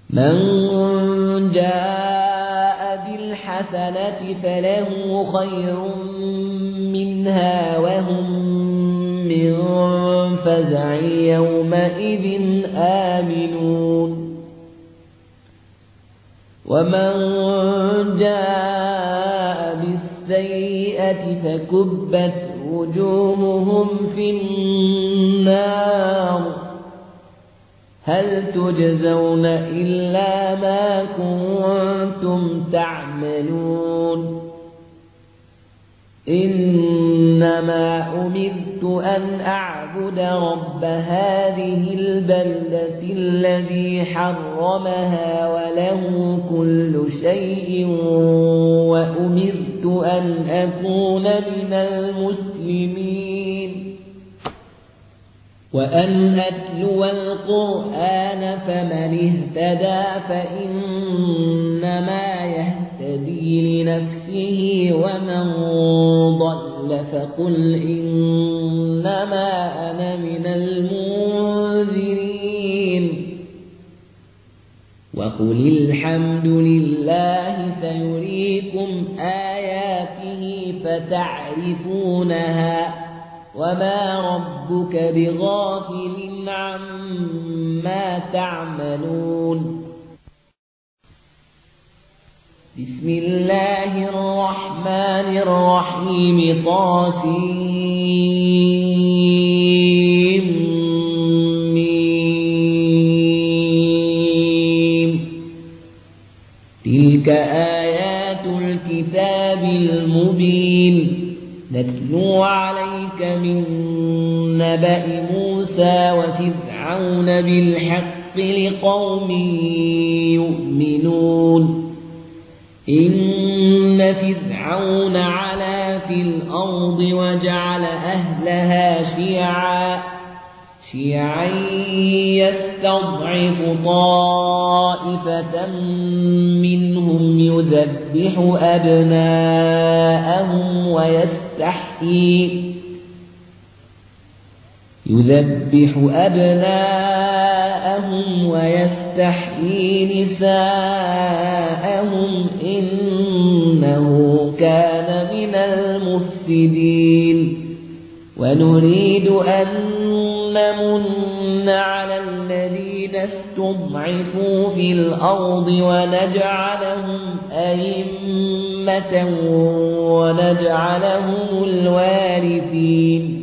من جاء بالحسنة فله خير منها وهم من فزع يومئذ آمنون ومن جاء بالسيئة فكبت وجوههم في النار هل تجزون إلا ما كنتم تعملون إنما أمرت أن أعبد رب هذه البلدة الذي حرمها وله كل شيء وأمرت أن أكون من المسلمين وأن أتلو القرآن فمن اهتدى فإنما يهتدي لنفسه ومن ضل فقل إنما أنا من المنذرين وقل الحمد لله سيريكم آياته فتعرفونها وما ربك بغافل عما تعملون بسم الله الرحمن الرحيم طاسيم تلك آيات الكتاب المبين نتلو عليك من نبأ موسى وفرعون بالحق لقوم يؤمنون إن فرعون علا في الأرض وجعل أهلها شيعا يستضعف طائفة منهم يذبح أبناءهم ويستحيي نساءهم إنه كان من المفسدين ونريد أن نمن على الذين استضعفوا في الأرض ونجعلهم أئمة ونجعلهم الوارثين